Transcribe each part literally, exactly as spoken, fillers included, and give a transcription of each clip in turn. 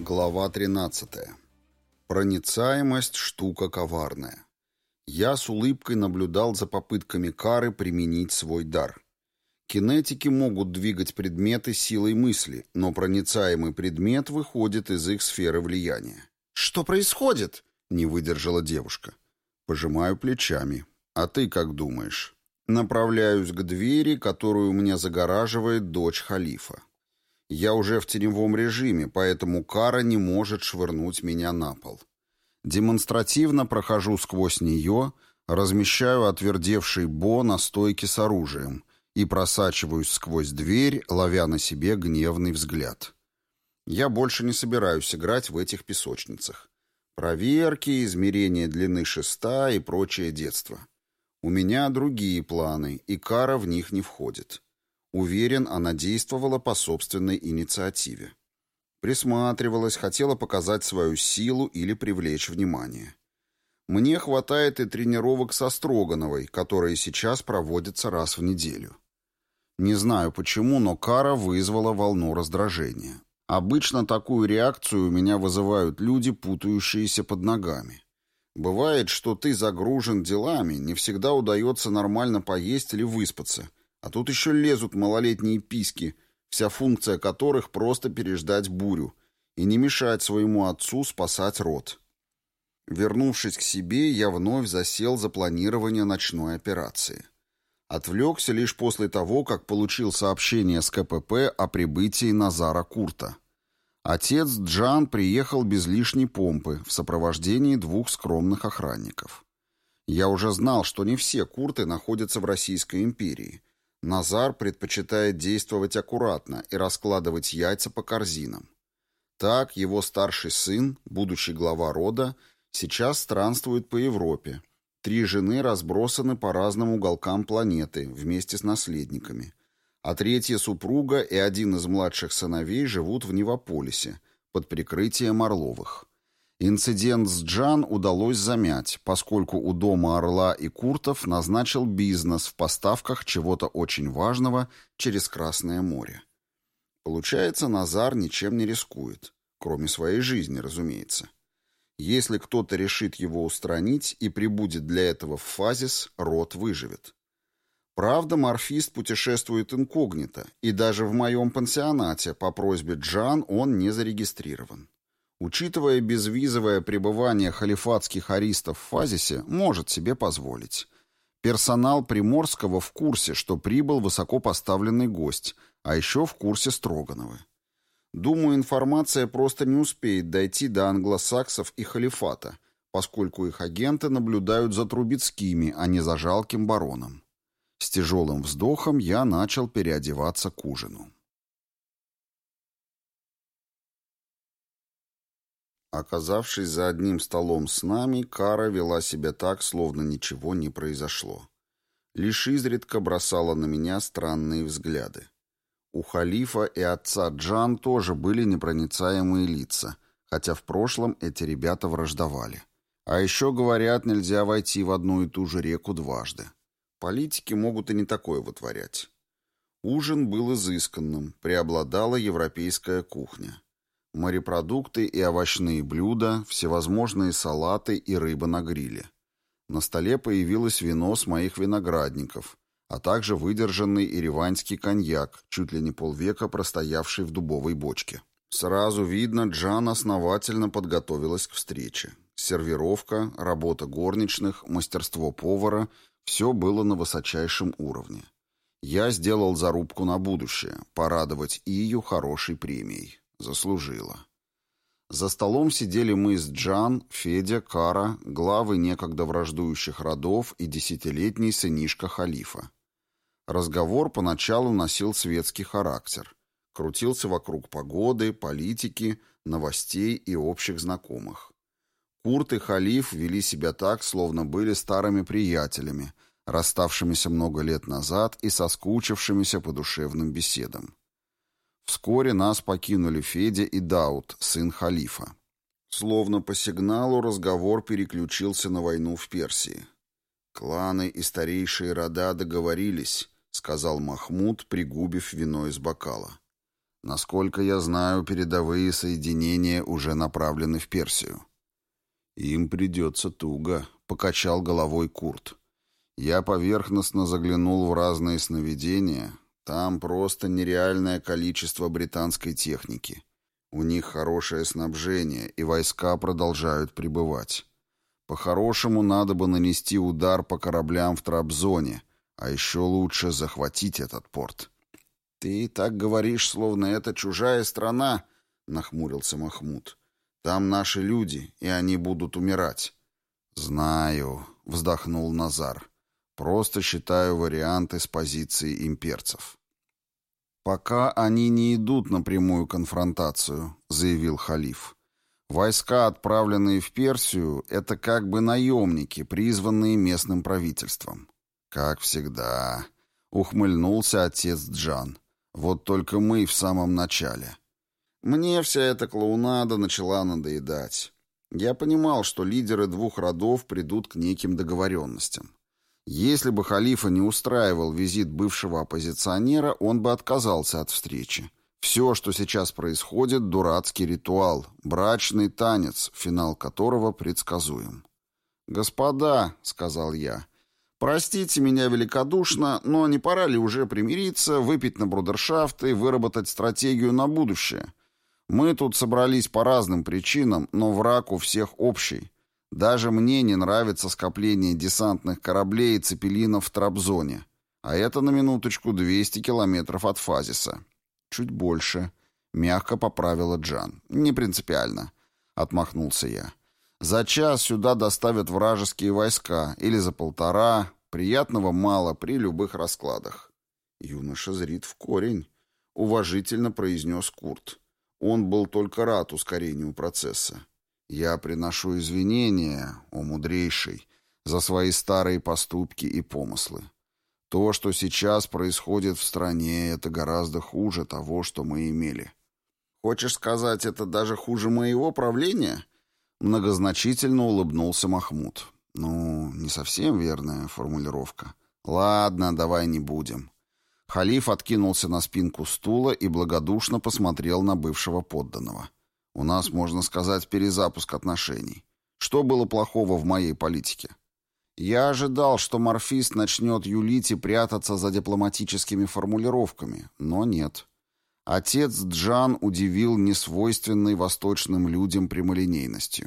Глава тринадцатая. Проницаемость – штука коварная. Я с улыбкой наблюдал за попытками Кары применить свой дар. Кинетики могут двигать предметы силой мысли, но проницаемый предмет выходит из их сферы влияния. «Что происходит?» – не выдержала девушка. Пожимаю плечами. «А ты как думаешь?» Направляюсь к двери, которую мне загораживает дочь халифа. Я уже в теневом режиме, поэтому Кара не может швырнуть меня на пол. Демонстративно прохожу сквозь нее, размещаю отвердевший бо на стойке с оружием и просачиваюсь сквозь дверь, ловя на себе гневный взгляд. Я больше не собираюсь играть в этих песочницах. Проверки, измерение длины шеста и прочее детство. У меня другие планы, и Кара в них не входит. Уверен, она действовала по собственной инициативе. Присматривалась, хотела показать свою силу или привлечь внимание. Мне хватает и тренировок со Строгановой, которые сейчас проводятся раз в неделю. Не знаю почему, но Кара вызвала волну раздражения. Обычно такую реакцию у меня вызывают люди, путающиеся под ногами. Бывает, что ты загружен делами, не всегда удается нормально поесть или выспаться, а тут еще лезут малолетние письки, вся функция которых просто переждать бурю и не мешать своему отцу спасать род. Вернувшись к себе, я вновь засел за планирование ночной операции. Отвлекся лишь после того, как получил сообщение с ка пэ пэ о прибытии Назара Курта. Отец Джан приехал без лишней помпы в сопровождении двух скромных охранников. Я уже знал, что не все Курты находятся в Российской империи. Назар предпочитает действовать аккуратно и раскладывать яйца по корзинам. Так его старший сын, будущий глава рода, сейчас странствует по Европе. Три жены разбросаны по разным уголкам планеты вместе с наследниками. А третья супруга и один из младших сыновей живут в Невополисе, под прикрытием Орловых. Инцидент с Джан удалось замять, поскольку у дома Орла и Куртов назначил бизнес в поставках чего-то очень важного через Красное море. Получается, Назар ничем не рискует, кроме своей жизни, разумеется. Если кто-то решит его устранить и прибудет для этого в Фазис, род выживет. Правда, морфист путешествует инкогнито, и даже в моем пансионате по просьбе Джан он не зарегистрирован. Учитывая безвизовое пребывание халифатских аристов в Фазисе, может себе позволить. Персонал Приморского в курсе, что прибыл высокопоставленный гость, а еще в курсе Строгановы. Думаю, информация просто не успеет дойти до англосаксов и халифата, поскольку их агенты наблюдают за Трубецкими, а не за жалким бароном. С тяжелым вздохом я начал переодеваться к ужину. Оказавшись за одним столом с нами, Кара вела себя так, словно ничего не произошло. Лишь изредка бросала на меня странные взгляды. У халифа и отца Джан тоже были непроницаемые лица, хотя в прошлом эти ребята враждовали. А еще, говорят, нельзя войти в одну и ту же реку дважды. Политики могут и не такое вытворять. Ужин был изысканным, преобладала европейская кухня. Морепродукты и овощные блюда, всевозможные салаты и рыба на гриле. На столе появилось вино с моих виноградников, а также выдержанный ереванский коньяк, чуть ли не полвека простоявший в дубовой бочке. Сразу видно, Джан основательно подготовилась к встрече. Сервировка, работа горничных, мастерство повара – все было на высочайшем уровне. Я сделал зарубку на будущее – порадовать Ию хорошей премией. Заслужила. За столом сидели мы с Джан, Федя, Кара, главы некогда враждующих родов и десятилетний сынишка халифа. Разговор поначалу носил светский характер. Крутился вокруг погоды, политики, новостей и общих знакомых. Курт и халиф вели себя так, словно были старыми приятелями, расставшимися много лет назад и соскучившимися по душевным беседам. Вскоре нас покинули Федя и Дауд, сын халифа. Словно по сигналу разговор переключился на войну в Персии. «Кланы и старейшие рода договорились», — сказал Махмуд, пригубив вино из бокала. Насколько я знаю, передовые соединения уже направлены в Персию. Им придется туго, покачал головой Курт. Я поверхностно заглянул в разные сновидения. Там просто нереальное количество британской техники. У них хорошее снабжение, и войска продолжают прибывать. По-хорошему, надо бы нанести удар по кораблям в Трабзоне, а еще лучше захватить этот порт. «Ты так говоришь, словно это чужая страна», — нахмурился Махмуд. «Там наши люди, и они будут умирать». «Знаю», — вздохнул Назар. «Просто считаю варианты с позиции имперцев». «Пока они не идут на прямую конфронтацию», — заявил халиф. «Войска, отправленные в Персию, это как бы наемники, призванные местным правительством». «Как всегда», — ухмыльнулся отец Джан. «Вот только мы в самом начале». Мне вся эта клоунада начала надоедать. Я понимал, что лидеры двух родов придут к неким договоренностям. Если бы халифа не устраивал визит бывшего оппозиционера, он бы отказался от встречи. Все, что сейчас происходит, дурацкий ритуал, брачный танец, финал которого предсказуем. «Господа», — сказал я, — «простите меня великодушно, но не пора ли уже примириться, выпить на брудершафт и выработать стратегию на будущее? Мы тут собрались по разным причинам, но враг у всех общий. Даже мне не нравится скопление десантных кораблей и цепелинов в Трабзоне. А это, на минуточку, двести километров от Фазиса. Чуть больше. Мягко поправила Джан. Не принципиально. Отмахнулся я. За час сюда доставят вражеские войска. Или за полтора. Приятного мало при любых раскладах. Юноша зрит в корень. Уважительно произнес Курт. Он был только рад ускорению процесса. Я приношу извинения, о мудрейший, за свои старые поступки и помыслы. То, что сейчас происходит в стране, это гораздо хуже того, что мы имели. Хочешь сказать, это даже хуже моего правления? Многозначительно улыбнулся Махмуд. Ну, не совсем верная формулировка. Ладно, давай не будем. Халиф откинулся на спинку стула и благодушно посмотрел на бывшего подданного. У нас, можно сказать, перезапуск отношений. Что было плохого в моей политике? Я ожидал, что морфист начнет юлить и прятаться за дипломатическими формулировками, но нет. Отец Джан удивил несвойственной восточным людям прямолинейностью.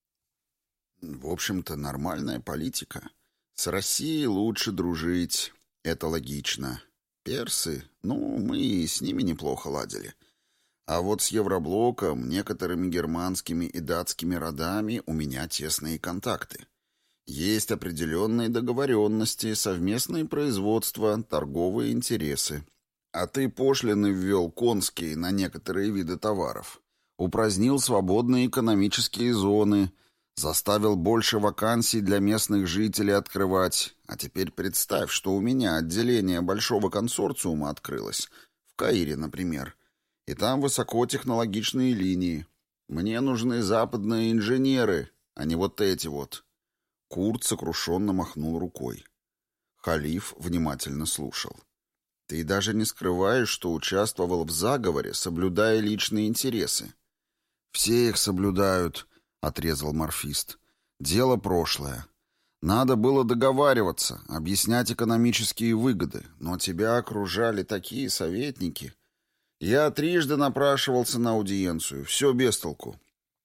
В общем-то, нормальная политика. С Россией лучше дружить. Это логично. Персы, ну, мы и с ними неплохо ладили. А вот с Евроблоком, некоторыми германскими и датскими родами у меня тесные контакты. Есть определенные договоренности, совместные производства, торговые интересы. А ты пошлины ввел конские на некоторые виды товаров. Упразднил свободные экономические зоны, заставил больше вакансий для местных жителей открывать. А теперь представь, что у меня отделение большого консорциума открылось. В Каире, например. И там высокотехнологичные линии. Мне нужны западные инженеры, а не вот эти вот». Курт сокрушенно махнул рукой. Халиф внимательно слушал. «Ты даже не скрываешь, что участвовал в заговоре, соблюдая личные интересы». «Все их соблюдают», — отрезал морфист. «Дело прошлое. Надо было договариваться, объяснять экономические выгоды, но тебя окружали такие советники. Я трижды напрашивался на аудиенцию, все без толку».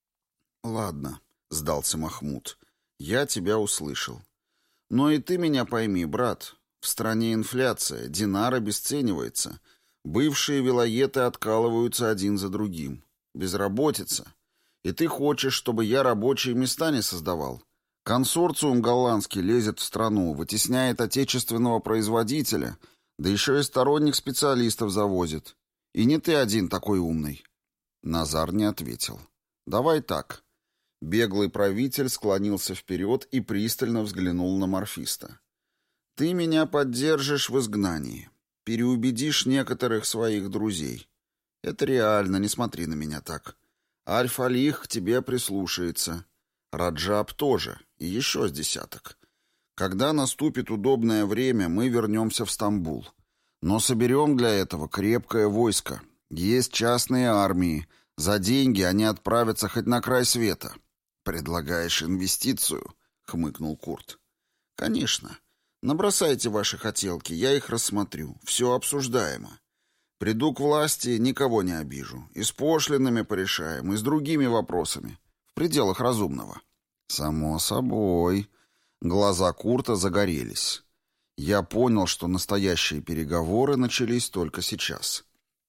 «Ладно», — сдался Махмуд, — «я тебя услышал. Но и ты меня пойми, брат, в стране инфляция, динар обесценивается, бывшие вилоеты откалываются один за другим, безработица. И ты хочешь, чтобы я рабочие места не создавал? Консорциум голландский лезет в страну, вытесняет отечественного производителя, да еще и сторонних специалистов завозит. И не ты один такой умный». Назар не ответил. «Давай так». Беглый правитель склонился вперед и пристально взглянул на морфиста. «Ты меня поддержишь в изгнании, переубедишь некоторых своих друзей. Это реально, не смотри на меня так. Аль-Фалих к тебе прислушается. Раджаб тоже, и еще с десяток. Когда наступит удобное время, мы вернемся в Стамбул. Но соберем для этого крепкое войско. Есть частные армии. За деньги они отправятся хоть на край света. Предлагаешь инвестицию? Хмыкнул Курт. Конечно. Набросайте ваши хотелки, я их рассмотрю. Все обсуждаемо. Приду к власти, никого не обижу. И с пошлинами порешаем, и с другими вопросами. В пределах разумного. Само собой. Глаза Курта загорелись. Я понял, что настоящие переговоры начались только сейчас.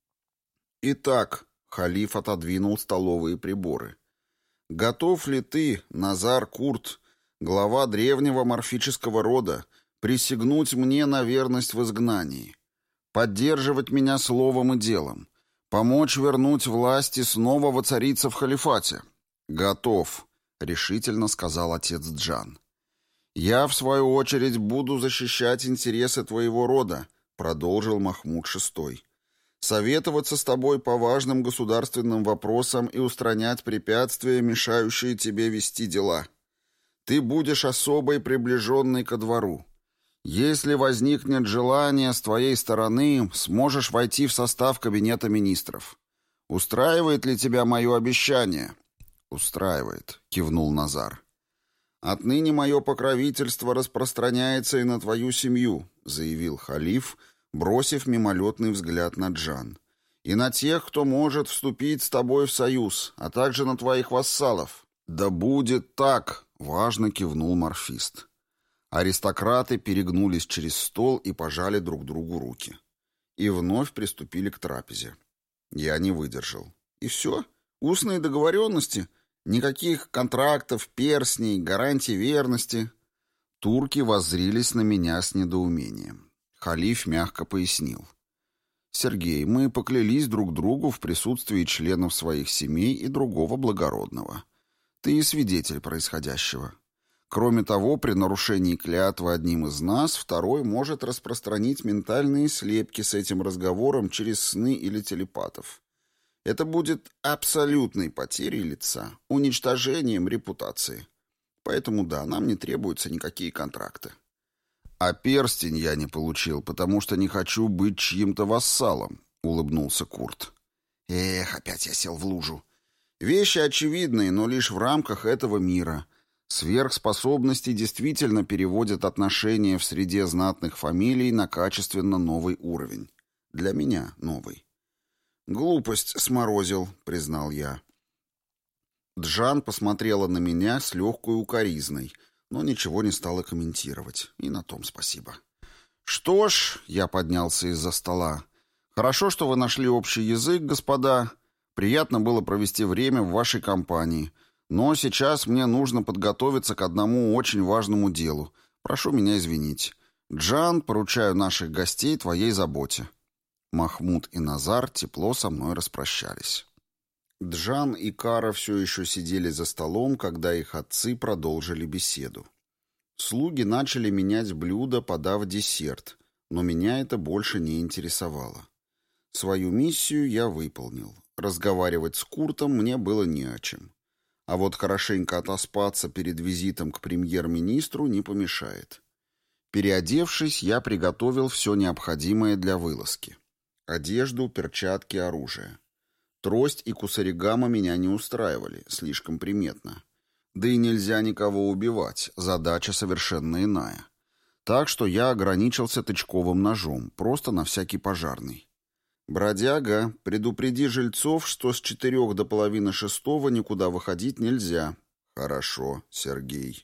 Итак, халиф отодвинул столовые приборы. Готов ли ты, Назар Курт, глава древнего морфического рода, присягнуть мне на верность в изгнании, поддерживать меня словом и делом, помочь вернуть власть и снова воцариться в халифате? Готов, решительно сказал отец Джан. Я, в свою очередь, буду защищать интересы твоего рода, продолжил Махмуд шестой. Советоваться с тобой по важным государственным вопросам и устранять препятствия, мешающие тебе вести дела. Ты будешь особой приближенной ко двору. Если возникнет желание с твоей стороны, сможешь войти в состав кабинета министров. Устраивает ли тебя мое обещание? Устраивает, кивнул Назар. Отныне мое покровительство распространяется и на твою семью, заявил халиф, бросив мимолетный взгляд на Джан. И на тех, кто может вступить с тобой в союз, а также на твоих вассалов. Да будет так, важно кивнул морфист. Аристократы перегнулись через стол и пожали друг другу руки. И вновь приступили к трапезе. Я не выдержал. И все? Устные договоренности? Никаких контрактов, перстней, гарантий верности? Турки воззрились на меня с недоумением. Халиф мягко пояснил. «Сергей, мы поклялись друг другу в присутствии членов своих семей и другого благородного. Ты и свидетель происходящего. Кроме того, при нарушении клятвы одним из нас, второй может распространить ментальные слепки с этим разговором через сны или телепатов. Это будет абсолютной потерей лица, уничтожением репутации. Поэтому да, нам не требуются никакие контракты. А перстень я не получил, потому что не хочу быть чьим-то вассалом, улыбнулся Курт. Эх, опять я сел в лужу. Вещи очевидные, но лишь в рамках этого мира. Сверхспособности действительно переводят отношения в среде знатных фамилий на качественно новый уровень. Для меня новый. «Глупость сморозил», — признал я. Джан посмотрела на меня с легкой укоризной, но ничего не стала комментировать, и на том спасибо. «Что ж», — я поднялся из-за стола, — «хорошо, что вы нашли общий язык, господа. Приятно было провести время в вашей компании, но сейчас мне нужно подготовиться к одному очень важному делу. Прошу меня извинить. Джан, поручаю наших гостей твоей заботе». Махмуд и Назар тепло со мной распрощались. Джан и Кара все еще сидели за столом, когда их отцы продолжили беседу. Слуги начали менять блюда, подав десерт, но меня это больше не интересовало. Свою миссию я выполнил. Разговаривать с Куртом мне было не о чем. А вот хорошенько отоспаться перед визитом к премьер-министру не помешает. Переодевшись, я приготовил все необходимое для вылазки. Одежду, перчатки, оружие. Трость и кусаригама меня не устраивали, слишком приметно. Да и нельзя никого убивать, задача совершенно иная. Так что я ограничился тычковым ножом, просто на всякий пожарный. «Бродяга, предупреди жильцов, что с четырех до половины шестого никуда выходить нельзя». «Хорошо, Сергей».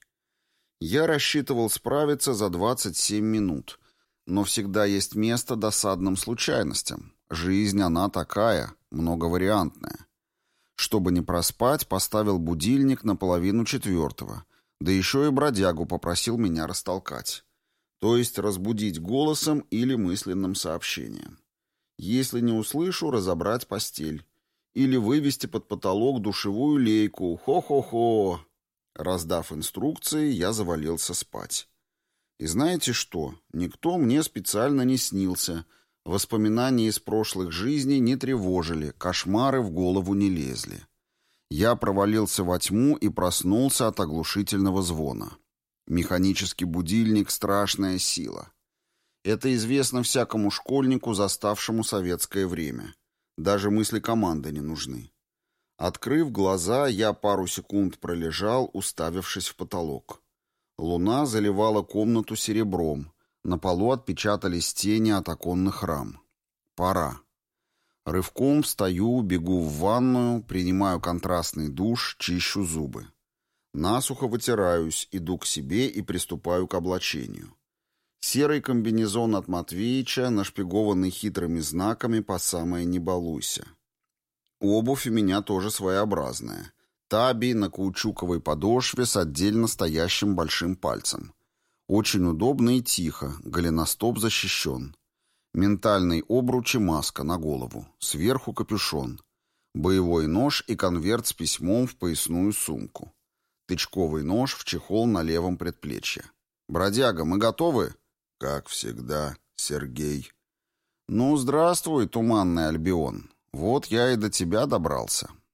Я рассчитывал справиться за двадцать семь минут, но всегда есть место досадным случайностям. Жизнь она такая, многовариантная. Чтобы не проспать, поставил будильник на половину четвертого, да еще и бродягу попросил меня растолкать. То есть разбудить голосом или мысленным сообщением. Если не услышу, разобрать постель. Или вывести под потолок душевую лейку. Хо-хо-хо. Раздав инструкции, я завалился спать. И знаете что? Никто мне специально не снился. Воспоминания из прошлых жизней не тревожили, кошмары в голову не лезли. Я провалился во тьму и проснулся от оглушительного звона. Механический будильник — страшная сила. Это известно всякому школьнику, заставшему советское время. Даже мысли команды не нужны. Открыв глаза, я пару секунд пролежал, уставившись в потолок. Луна заливала комнату серебром. На полу отпечатались тени от оконных рам. Пора. Рывком встаю, бегу в ванную, принимаю контрастный душ, чищу зубы. Насухо вытираюсь, иду к себе и приступаю к облачению. Серый комбинезон от Матвеича, нашпигованный хитрыми знаками по самое «не балуйся». Обувь у меня тоже своеобразная. Таби на каучуковой подошве с отдельно стоящим большим пальцем. Очень удобно и тихо, голеностоп защищен. Ментальный обруч и маска на голову, сверху капюшон. Боевой нож и конверт с письмом в поясную сумку. Тычковый нож в чехол на левом предплечье. «Бродяга, мы готовы?» «Как всегда, Сергей». «Ну, здравствуй, туманный Альбион. Вот я и до тебя добрался.